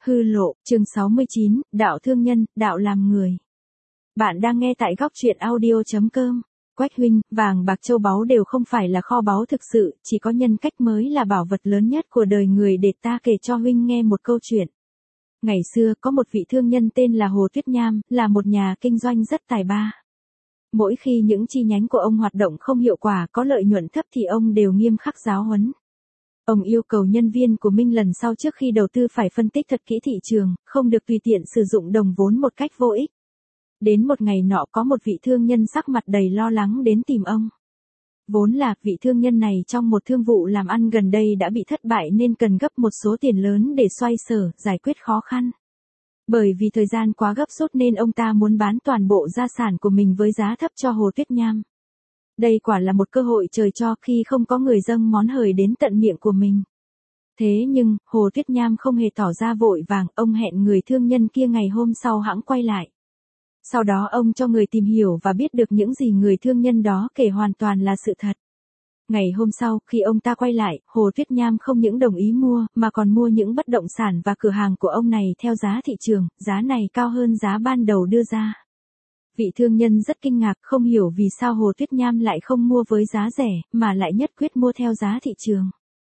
Hư lộ, chương 69, đạo thương nhân, đạo làm người. Bạn đang nghe tại góc truyện audio.com. Quách huynh, vàng bạc châu báu đều không phải là kho báu thực sự, chỉ có nhân cách mới là bảo vật lớn nhất của đời người. Để ta kể cho huynh nghe một câu chuyện. Ngày xưa có một vị thương nhân tên là Hồ Tuyết Nham, là một nhà kinh doanh rất tài ba. Mỗi khi những chi nhánh của ông hoạt động không hiệu quả, có lợi nhuận thấp thì ông đều nghiêm khắc giáo huấn. Ông yêu cầu nhân viên của mình lần sau trước khi đầu tư phải phân tích thật kỹ thị trường, không được tùy tiện sử dụng đồng vốn một cách vô ích. Đến một ngày nọ có một vị thương nhân sắc mặt đầy lo lắng đến tìm ông. Vốn là vị thương nhân này trong một thương vụ làm ăn gần đây đã bị thất bại nên cần gấp một số tiền lớn để xoay sở, giải quyết khó khăn. Bởi vì thời gian quá gấp rút nên ông ta muốn bán toàn bộ gia sản của mình với giá thấp cho Hồ Tuyết Nham. Đây quả là một cơ hội trời cho khi không có người dâng món hời đến tận miệng của mình. Thế nhưng, Hồ Tuyết Nham không hề tỏ ra vội vàng, ông hẹn người thương nhân kia ngày hôm sau hẵng quay lại. Sau đó ông cho người tìm hiểu và biết được những gì người thương nhân đó kể hoàn toàn là sự thật. Ngày hôm sau, khi ông ta quay lại, Hồ Tuyết Nham không những đồng ý mua, mà còn mua những bất động sản và cửa hàng của ông này theo giá thị trường, giá này cao hơn giá ban đầu đưa ra. Vị thương nhân rất kinh ngạc, không hiểu vì sao Hồ Tuyết Nham lại không mua với giá rẻ, mà lại nhất quyết mua theo giá thị trường.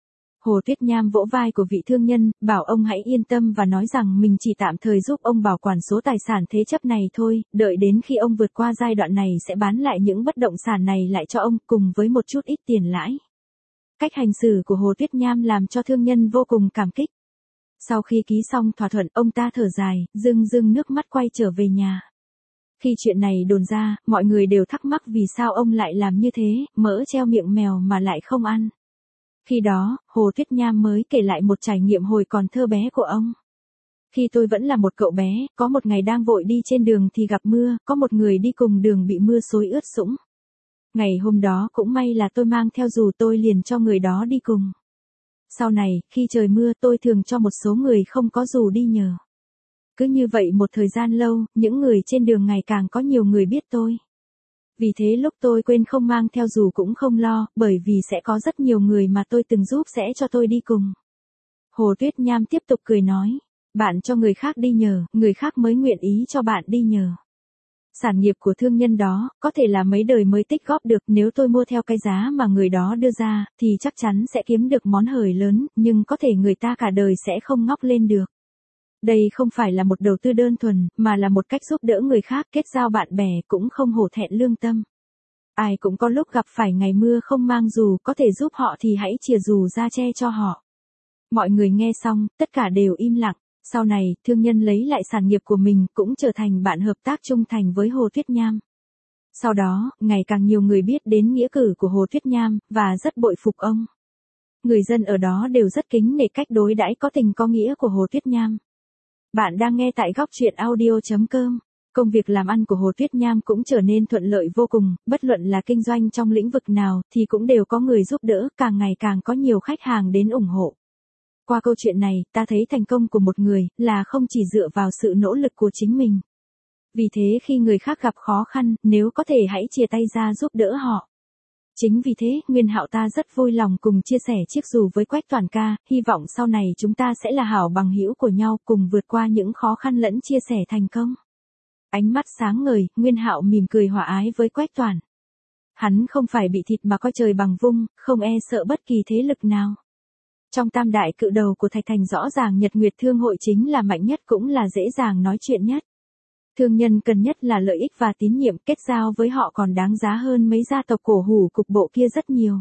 Hồ Tuyết Nham vỗ vai của vị thương nhân, bảo ông hãy yên tâm và nói rằng mình chỉ tạm thời giúp ông bảo quản số tài sản thế chấp này thôi, đợi đến khi ông vượt qua giai đoạn này sẽ bán lại những bất động sản này lại cho ông, cùng với một chút ít tiền lãi. Cách hành xử của Hồ Tuyết Nham làm cho thương nhân vô cùng cảm kích. Sau khi ký xong thỏa thuận, ông ta thở dài, rưng nước mắt quay trở về nhà. Khi chuyện này đồn ra, mọi người đều thắc mắc vì sao ông lại làm như thế, mỡ treo miệng mèo mà lại không ăn. Khi đó, Hồ Tuyết Nham mới kể lại một trải nghiệm hồi còn thơ bé của ông. Khi tôi vẫn là một cậu bé, có một ngày đang vội đi trên đường thì gặp mưa, có một người đi cùng đường bị mưa xối ướt sũng. Ngày hôm đó cũng may là tôi mang theo dù, tôi liền cho người đó đi cùng. Sau này, khi trời mưa tôi thường cho một số người không có dù đi nhờ. Cứ như vậy một thời gian lâu, những người trên đường ngày càng có nhiều người biết tôi. Vì thế lúc tôi quên không mang theo dù cũng không lo, bởi vì sẽ có rất nhiều người mà tôi từng giúp sẽ cho tôi đi cùng. Hồ Tuyết Nham tiếp tục cười nói, bạn cho người khác đi nhờ, người khác mới nguyện ý cho bạn đi nhờ. Sản nghiệp của thương nhân đó, có thể là mấy đời mới tích góp được, nếu tôi mua theo cái giá mà người đó đưa ra, thì chắc chắn sẽ kiếm được món hời lớn, nhưng có thể người ta cả đời sẽ không ngóc lên được. Đây không phải là một đầu tư đơn thuần, mà là một cách giúp đỡ người khác, kết giao bạn bè, cũng không hổ thẹn lương tâm. Ai cũng có lúc gặp phải ngày mưa không mang dù, có thể giúp họ thì hãy chìa dù ra che cho họ. Mọi người nghe xong, tất cả đều im lặng. Sau này, thương nhân lấy lại sản nghiệp của mình, cũng trở thành bạn hợp tác trung thành với Hồ Tuyết Nham. Sau đó, ngày càng nhiều người biết đến nghĩa cử của Hồ Tuyết Nham, và rất bội phục ông. Người dân ở đó đều rất kính nể cách đối đãi có tình có nghĩa của Hồ Tuyết Nham. Bạn đang nghe tại góc truyện audio.com. Công việc làm ăn của Hồ Tuyết Nham cũng trở nên thuận lợi vô cùng, bất luận là kinh doanh trong lĩnh vực nào thì cũng đều có người giúp đỡ, càng ngày càng có nhiều khách hàng đến ủng hộ. Qua câu chuyện này, ta thấy thành công của một người là không chỉ dựa vào sự nỗ lực của chính mình. Vì thế khi người khác gặp khó khăn, nếu có thể hãy chia tay ra giúp đỡ họ. Chính vì thế, Nguyên Hạo ta rất vui lòng cùng chia sẻ chiếc dù với Quách Toản ca, hy vọng sau này chúng ta sẽ là hảo bằng hữu của nhau, cùng vượt qua những khó khăn lẫn chia sẻ thành công. Ánh mắt sáng ngời, Nguyên Hạo mỉm cười hòa ái với Quách Toản. Hắn không phải bị thịt mà coi trời bằng vung, không e sợ bất kỳ thế lực nào. Trong tam đại cự đầu của Thạch Thành rõ ràng Nhật Nguyệt Thương hội chính là mạnh nhất, cũng là dễ dàng nói chuyện nhất. Thương nhân cần nhất là lợi ích và tín nhiệm, kết giao với họ còn đáng giá hơn mấy gia tộc cổ hủ cục bộ kia rất nhiều.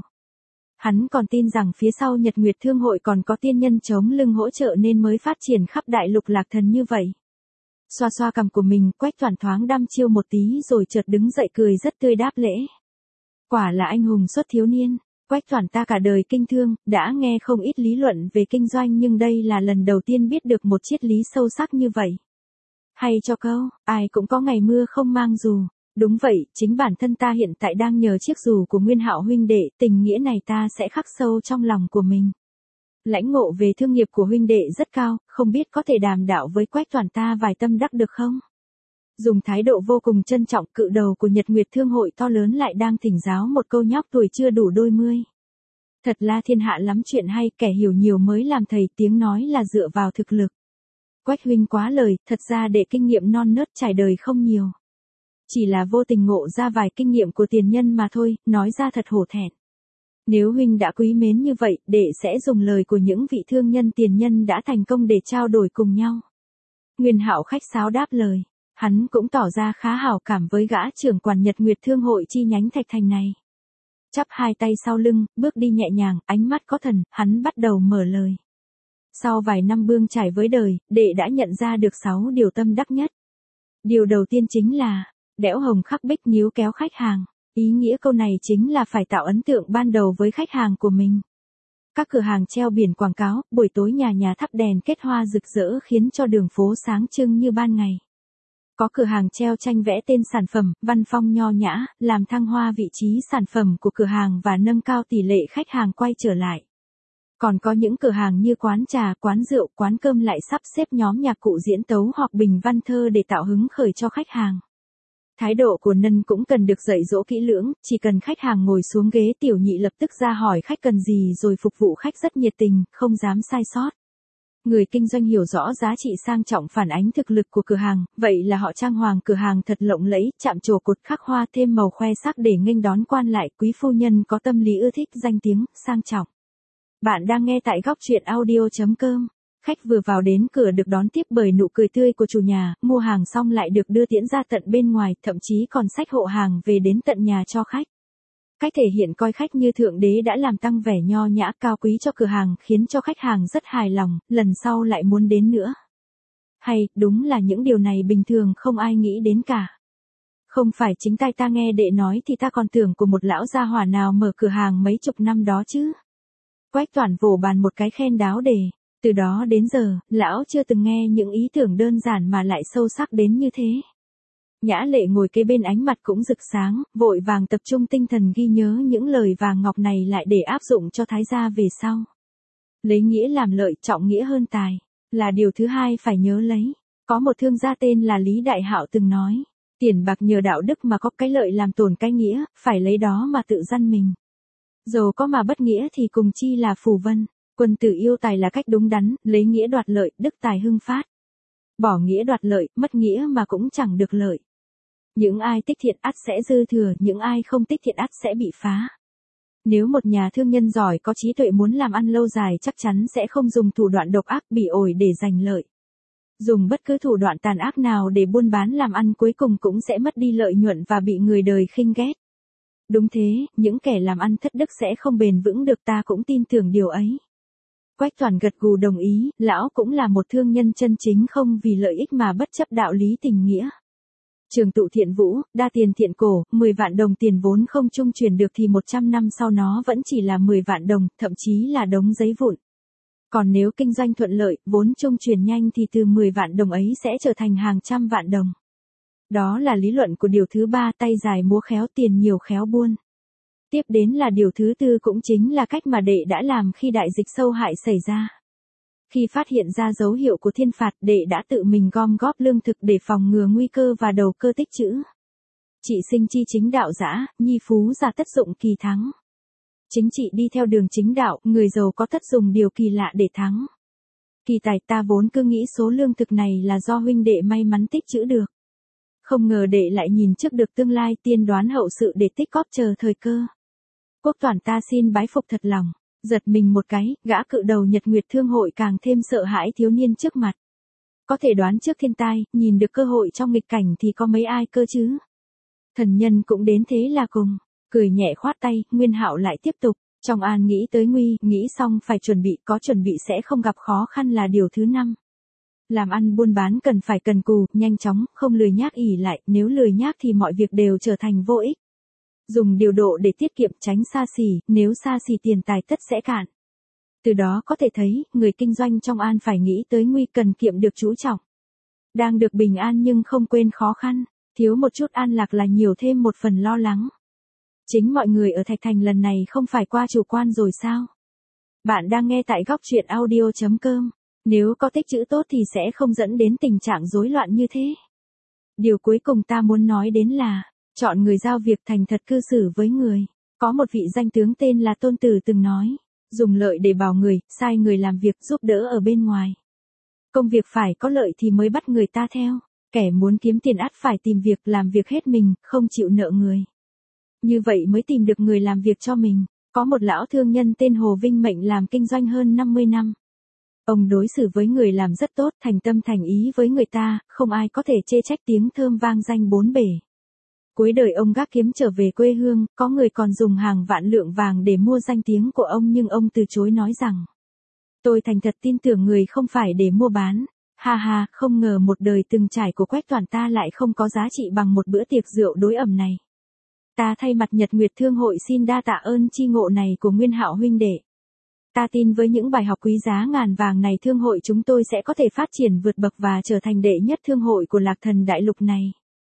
Hắn còn tin rằng phía sau Nhật Nguyệt Thương hội còn có tiên nhân chống lưng hỗ trợ nên mới phát triển khắp đại lục Lạc Thần như vậy. Xoa xoa cằm của mình, Quách Toản thoáng đăm chiêu một tí rồi chợt đứng dậy cười rất tươi đáp lễ. Quả là anh hùng xuất thiếu niên. Quách Toản ta cả đời kinh thương, đã nghe không ít lý luận về kinh doanh nhưng đây là lần đầu tiên biết được một triết lý sâu sắc như vậy. Hay cho câu, ai cũng có ngày mưa không mang dù. Đúng vậy, chính bản thân ta hiện tại đang nhờ chiếc dù của Nguyên Hạo huynh đệ, tình nghĩa này ta sẽ khắc sâu trong lòng của mình. Lãnh ngộ về thương nghiệp của huynh đệ rất cao, không biết có thể đàm đạo với Quách Toản ta vài tâm đắc được không? Dùng thái độ vô cùng trân trọng, cự đầu của Nhật Nguyệt Thương hội to lớn lại đang thỉnh giáo một cô nhóc tuổi chưa đủ đôi mươi. Thật là thiên hạ lắm chuyện hay, kẻ hiểu nhiều mới làm thầy, tiếng nói là dựa vào thực lực. Quách huynh quá lời, thật ra đệ kinh nghiệm non nớt trải đời không nhiều. Chỉ là vô tình ngộ ra vài kinh nghiệm của tiền nhân mà thôi, nói ra thật hổ thẹn. Nếu huynh đã quý mến như vậy, đệ sẽ dùng lời của những vị thương nhân tiền nhân đã thành công để trao đổi cùng nhau. Nguyên Hạo khách sáo đáp lời. Hắn cũng tỏ ra khá hảo cảm với gã trưởng quản Nhật Nguyệt Thương hội chi nhánh Thạch Thành này. Chắp hai tay sau lưng, bước đi nhẹ nhàng, ánh mắt có thần, hắn bắt đầu mở lời. Sau vài năm bươn trải với đời, đệ đã nhận ra được 6 điều tâm đắc nhất. Điều đầu tiên chính là, đẽo hồng khắc bích níu kéo khách hàng. Ý nghĩa câu này chính là phải tạo ấn tượng ban đầu với khách hàng của mình. Các cửa hàng treo biển quảng cáo, buổi tối nhà nhà thắp đèn kết hoa rực rỡ khiến cho đường phố sáng trưng như ban ngày. Có cửa hàng treo tranh vẽ tên sản phẩm, văn phong nho nhã, làm thăng hoa vị trí sản phẩm của cửa hàng và nâng cao tỷ lệ khách hàng quay trở lại. Còn có những cửa hàng như quán trà, quán rượu, quán cơm lại sắp xếp nhóm nhạc cụ diễn tấu hoặc bình văn thơ để tạo hứng khởi cho khách hàng. Thái độ của nân cũng cần được dạy dỗ kỹ lưỡng, chỉ cần khách hàng ngồi xuống ghế tiểu nhị lập tức ra hỏi khách cần gì rồi phục vụ khách rất nhiệt tình, không dám sai sót. Người kinh doanh hiểu rõ giá trị sang trọng phản ánh thực lực của cửa hàng, vậy là họ trang hoàng cửa hàng thật lộng lẫy, chạm trổ cột khắc hoa thêm màu khoe sắc để nghênh đón quan lại, quý phu nhân có tâm lý ưa thích danh tiếng, sang trọng. Bạn đang nghe tại góc truyện audio.com. Khách vừa vào đến cửa được đón tiếp bởi nụ cười tươi của chủ nhà, mua hàng xong lại được đưa tiễn ra tận bên ngoài, thậm chí còn xách hộ hàng về đến tận nhà cho khách. Cách thể hiện coi khách như thượng đế đã làm tăng vẻ nho nhã cao quý cho cửa hàng, khiến cho khách hàng rất hài lòng, lần sau lại muốn đến nữa. Hay, đúng là những điều này bình thường không ai nghĩ đến cả. Không phải chính tai ta nghe đệ nói thì ta còn tưởng của một lão gia hỏa nào mở cửa hàng mấy chục năm đó chứ. Quách Toản vỗ bàn một cái khen đáo đề. Từ đó đến giờ, lão chưa từng nghe những ý tưởng đơn giản mà lại sâu sắc đến như thế. Nhã Lệ ngồi kế bên ánh mặt cũng rực sáng, vội vàng tập trung tinh thần ghi nhớ những lời vàng ngọc này lại để áp dụng cho Thái gia về sau. Lấy nghĩa làm lợi, trọng nghĩa hơn tài, là điều thứ hai phải nhớ lấy. Có một thương gia tên là Lý Đại Hạo từng nói, tiền bạc nhờ đạo đức mà có cái lợi làm tổn cái nghĩa, phải lấy đó mà tự dăn mình. Dầu có mà bất nghĩa thì cùng chi là phù vân. Quân tử yêu tài là cách đúng đắn, lấy nghĩa đoạt lợi, đức tài hưng phát. Bỏ nghĩa đoạt lợi, mất nghĩa mà cũng chẳng được lợi. Những ai tích thiện ắt sẽ dư thừa, những ai không tích thiện ắt sẽ bị phá. Nếu một nhà thương nhân giỏi có trí tuệ muốn làm ăn lâu dài chắc chắn sẽ không dùng thủ đoạn độc ác bỉ ổi để giành lợi. Dùng bất cứ thủ đoạn tàn ác nào để buôn bán làm ăn cuối cùng cũng sẽ mất đi lợi nhuận và bị người đời khinh ghét. Đúng thế, những kẻ làm ăn thất đức sẽ không bền vững được, ta cũng tin tưởng điều ấy. Quách Toản gật gù đồng ý, lão cũng là một thương nhân chân chính không vì lợi ích mà bất chấp đạo lý tình nghĩa. Trường tụ thiện vũ, đa tiền thiện cổ, 10 vạn đồng tiền vốn không trung chuyển được thì 100 năm sau nó vẫn chỉ là 10 vạn đồng, thậm chí là đống giấy vụn. Còn nếu kinh doanh thuận lợi, vốn trung chuyển nhanh thì từ 10 vạn đồng ấy sẽ trở thành hàng trăm vạn đồng. Đó là lý luận của điều thứ 3, tay dài múa khéo, tiền nhiều khéo buôn. Tiếp đến là điều thứ 4, cũng chính là cách mà đệ đã làm khi đại dịch sâu hại xảy ra. Khi phát hiện ra dấu hiệu của thiên phạt, đệ đã tự mình gom góp lương thực để phòng ngừa nguy cơ và đầu cơ tích trữ. Trị sinh chi chính đạo dã, nhi phú giả tất dụng kỳ thắng. Chính trị đi theo đường chính đạo, người giàu có tất dùng điều kỳ lạ để thắng. Kỳ tài, ta vốn cứ nghĩ số lương thực này là do huynh đệ may mắn tích trữ được. Không ngờ đệ lại nhìn trước được tương lai, tiên đoán hậu sự để tích góp chờ thời cơ. Quốc Toản ta xin bái phục thật lòng. Giật mình một cái, gã cự đầu Nhật Nguyệt Thương hội càng thêm sợ hãi thiếu niên trước mặt. Có thể đoán trước thiên tai, nhìn được cơ hội trong nghịch cảnh thì có mấy ai cơ chứ. Thần nhân cũng đến thế là cùng. Cười nhẹ khoát tay, Nguyên Hạo lại tiếp tục. Trong an nghĩ tới nguy, nghĩ xong phải chuẩn bị, có chuẩn bị sẽ không gặp khó khăn là điều thứ 5. Làm ăn buôn bán cần phải cần cù, nhanh chóng, không lười nhác ỷ lại, nếu lười nhác thì mọi việc đều trở thành vô ích. Dùng điều độ để tiết kiệm, tránh xa xỉ, nếu xa xỉ tiền tài tất sẽ cạn. Từ đó có thể thấy, người kinh doanh trong an phải nghĩ tới nguy, cần kiệm được chú trọng. Đang được bình an nhưng không quên khó khăn, thiếu một chút an lạc là nhiều thêm một phần lo lắng. Chính mọi người ở Thạch Thành lần này không phải qua chủ quan rồi sao? Bạn đang nghe tại góc truyện audio.com. Nếu có tích trữ tốt thì sẽ không dẫn đến tình trạng rối loạn như thế. Điều cuối cùng ta muốn nói đến là, chọn người giao việc thành thật cư xử với người. Có một vị danh tướng tên là Tôn Tử từng nói, dùng lợi để bảo người, sai người làm việc giúp đỡ ở bên ngoài. Công việc phải có lợi thì mới bắt người ta theo. Kẻ muốn kiếm tiền ắt phải tìm việc, làm việc hết mình, không chịu nợ người. Như vậy mới tìm được người làm việc cho mình. Có một lão thương nhân tên Hồ Vinh Mệnh làm kinh doanh hơn 50 năm. Ông đối xử với người làm rất tốt, thành tâm thành ý với người ta, không ai có thể chê trách, tiếng thơm vang danh bốn bể. Cuối đời ông gác kiếm trở về quê hương, có người còn dùng hàng vạn lượng vàng để mua danh tiếng của ông, nhưng ông từ chối, nói rằng: tôi thành thật tin tưởng người, không phải để mua bán. Ha ha, không ngờ một đời từng trải của Quách Toản ta lại không có giá trị bằng một bữa tiệc rượu đối ẩm này. Ta thay mặt Nhật Nguyệt Thương hội xin đa tạ ơn chi ngộ này của Nguyên Hạo huynh đệ. Ta tin với những bài học quý giá ngàn vàng này, thương hội chúng tôi sẽ có thể phát triển vượt bậc và trở thành đệ nhất thương hội của Lạc Thần đại lục này.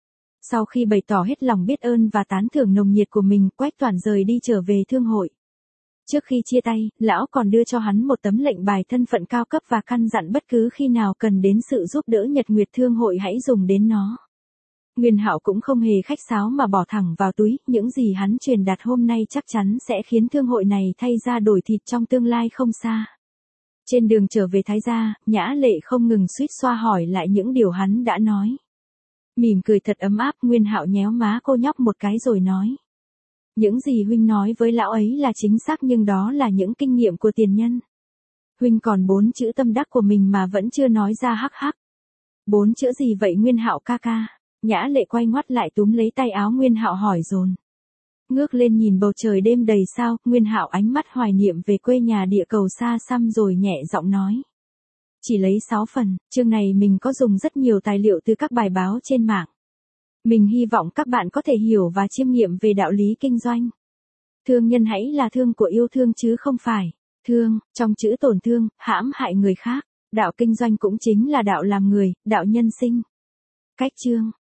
Sau khi bày tỏ hết lòng biết ơn và tán thưởng nồng nhiệt của mình, Quách Toản rời đi trở về thương hội. Trước khi chia tay, lão còn đưa cho hắn một tấm lệnh bài thân phận cao cấp và căn dặn bất cứ khi nào cần đến sự giúp đỡ Nhật Nguyệt Thương hội hãy dùng đến nó. Nguyên Hạo cũng không hề khách sáo mà bỏ thẳng vào túi, những gì hắn truyền đạt hôm nay chắc chắn sẽ khiến thương hội này thay da đổi thịt trong tương lai không xa. Trên đường trở về Thái gia, Nhã Lệ không ngừng suýt xoa hỏi lại những điều hắn đã nói. Mỉm cười thật ấm áp, Nguyên Hạo nhéo má cô nhóc một cái rồi nói: những gì huynh nói với lão ấy là chính xác, nhưng đó là những kinh nghiệm của tiền nhân. Huynh còn 4 chữ tâm đắc của mình mà vẫn chưa nói ra. Hắc hắc. 4 chữ gì vậy Nguyên Hạo ca ca? Nhã Lệ quay ngoắt lại túm lấy tay áo Nguyên Hạo hỏi dồn. Ngước lên nhìn bầu trời đêm đầy sao, Nguyên Hạo ánh mắt hoài niệm về quê nhà địa cầu xa xăm rồi nhẹ giọng nói: chỉ lấy 6 phần, chương này mình có dùng rất nhiều tài liệu từ các bài báo trên mạng. Mình hy vọng các bạn có thể hiểu và chiêm nghiệm về đạo lý kinh doanh. Thương nhân hãy là thương của yêu thương chứ không phải thương, trong chữ tổn thương, hãm hại người khác. Đạo kinh doanh cũng chính là đạo làm người, đạo nhân sinh. Cách chương.